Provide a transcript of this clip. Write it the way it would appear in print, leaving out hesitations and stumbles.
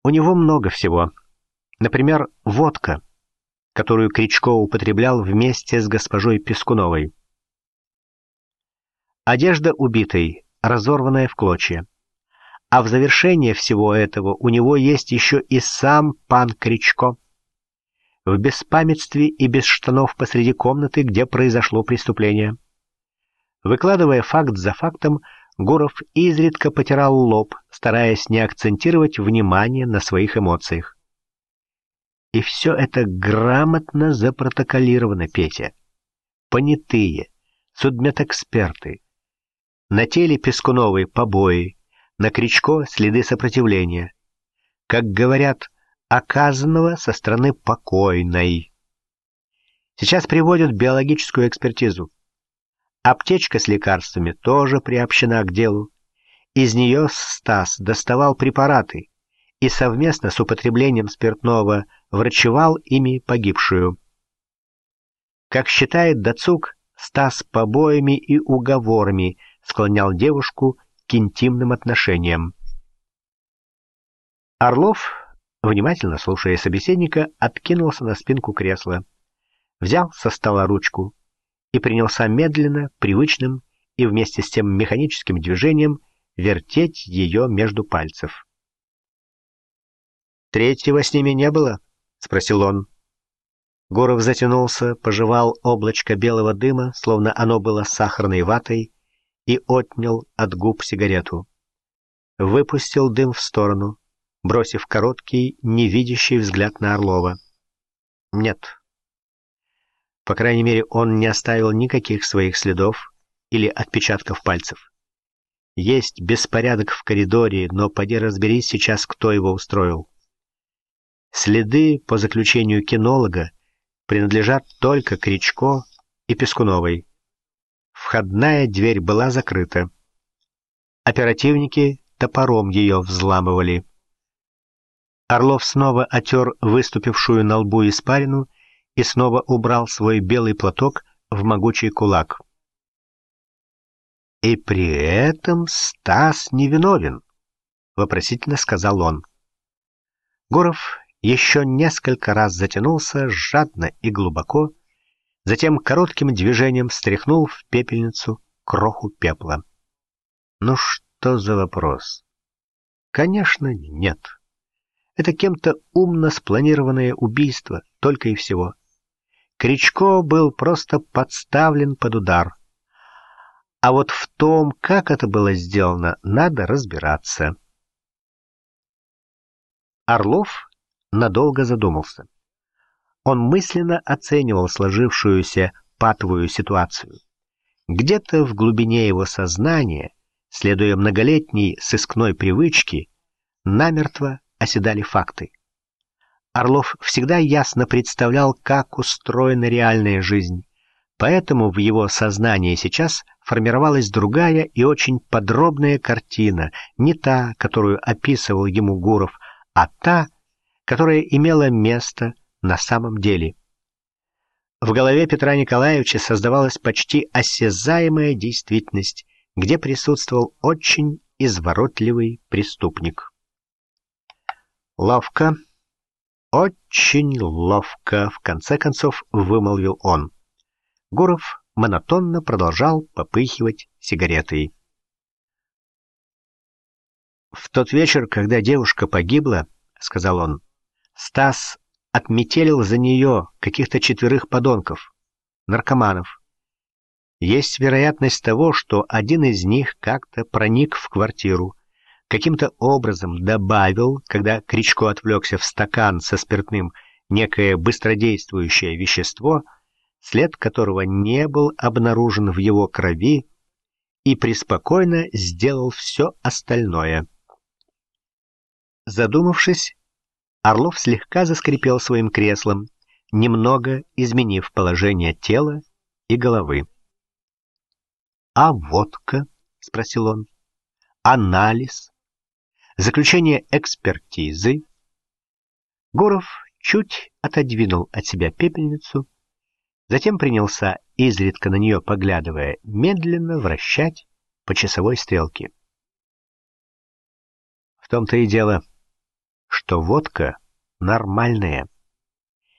У него много всего. Например, водка, которую Кричко употреблял вместе с госпожой Пискуновой. Одежда убитой, разорванная в клочья. А в завершение всего этого у него есть еще и сам пан Кричко. В беспамятстве и без штанов посреди комнаты, где произошло преступление. Выкладывая факт за фактом, Гуров изредка потирал лоб, стараясь не акцентировать внимание на своих эмоциях. И все это грамотно запротоколировано, Петя. Понятые, судмедэксперты. На теле Пискуновой побои, на Кричко следы сопротивления. Как говорят, оказанного со стороны покойной. Сейчас приводят биологическую экспертизу. Аптечка с лекарствами тоже приобщена к делу. Из нее Стас доставал препараты и совместно с употреблением спиртного врачевал ими погибшую. Как считает Дацук, Стас побоями и уговорами склонял девушку к интимным отношениям. Орлов, внимательно слушая собеседника, откинулся на спинку кресла, взял со стола ручку и принялся медленно, привычным и вместе с тем механическим движением вертеть ее между пальцев. «Третьего с ними не было?» — спросил он. Гуров затянулся, пожевал облачко белого дыма, словно оно было сахарной ватой, и отнял от губ сигарету. Выпустил дым в сторону, бросив короткий, невидящий взгляд на Орлова. «Нет». По крайней мере, он не оставил никаких своих следов или отпечатков пальцев. Есть беспорядок в коридоре, но поди разберись сейчас, кто его устроил. Следы, по заключению кинолога, принадлежат только Кричко и Пискуновой. Входная дверь была закрыта. Оперативники топором ее взламывали. Орлов снова отер выступившую на лбу испарину и снова убрал свой белый платок в могучий кулак. «И при этом Стас невиновен», — вопросительно сказал он. Гуров еще несколько раз затянулся жадно и глубоко, затем коротким движением стряхнул в пепельницу кроху пепла. Ну что за вопрос? Конечно, нет. Это кем-то умно спланированное убийство, только и всего. Кричко был просто подставлен под удар. А вот в том, как это было сделано, надо разбираться. Орлов надолго задумался. Он мысленно оценивал сложившуюся патовую ситуацию. Где-то в глубине его сознания, следуя многолетней сыскной привычке, намертво оседали факты. Орлов всегда ясно представлял, как устроена реальная жизнь, поэтому в его сознании сейчас формировалась другая и очень подробная картина, не та, которую описывал ему Гуров, а та, которая имела место на самом деле. В голове Петра Николаевича создавалась почти осязаемая действительность, где присутствовал очень изворотливый преступник. «Ловко, очень ловко», — в конце концов вымолвил он. Гуров монотонно продолжал попыхивать сигаретой. «В тот вечер, когда девушка погибла, — сказал он, — Стас отметелил за нее каких-то 4 подонков, наркоманов. Есть вероятность того, что один из них как-то проник в квартиру, каким-то образом добавил, когда Кричко отвлекся в стакан со спиртным, некое быстродействующее вещество, след которого не был обнаружен в его крови, и преспокойно сделал все остальное. Задумавшись, Орлов слегка заскрипел своим креслом, немного изменив положение тела и головы. «А водка?» — спросил он. «Анализ? Заключение экспертизы?» Гуров чуть отодвинул от себя пепельницу, затем принялся, изредка на нее поглядывая, медленно вращать по часовой стрелке. «В том-то и дело, что что водка нормальная.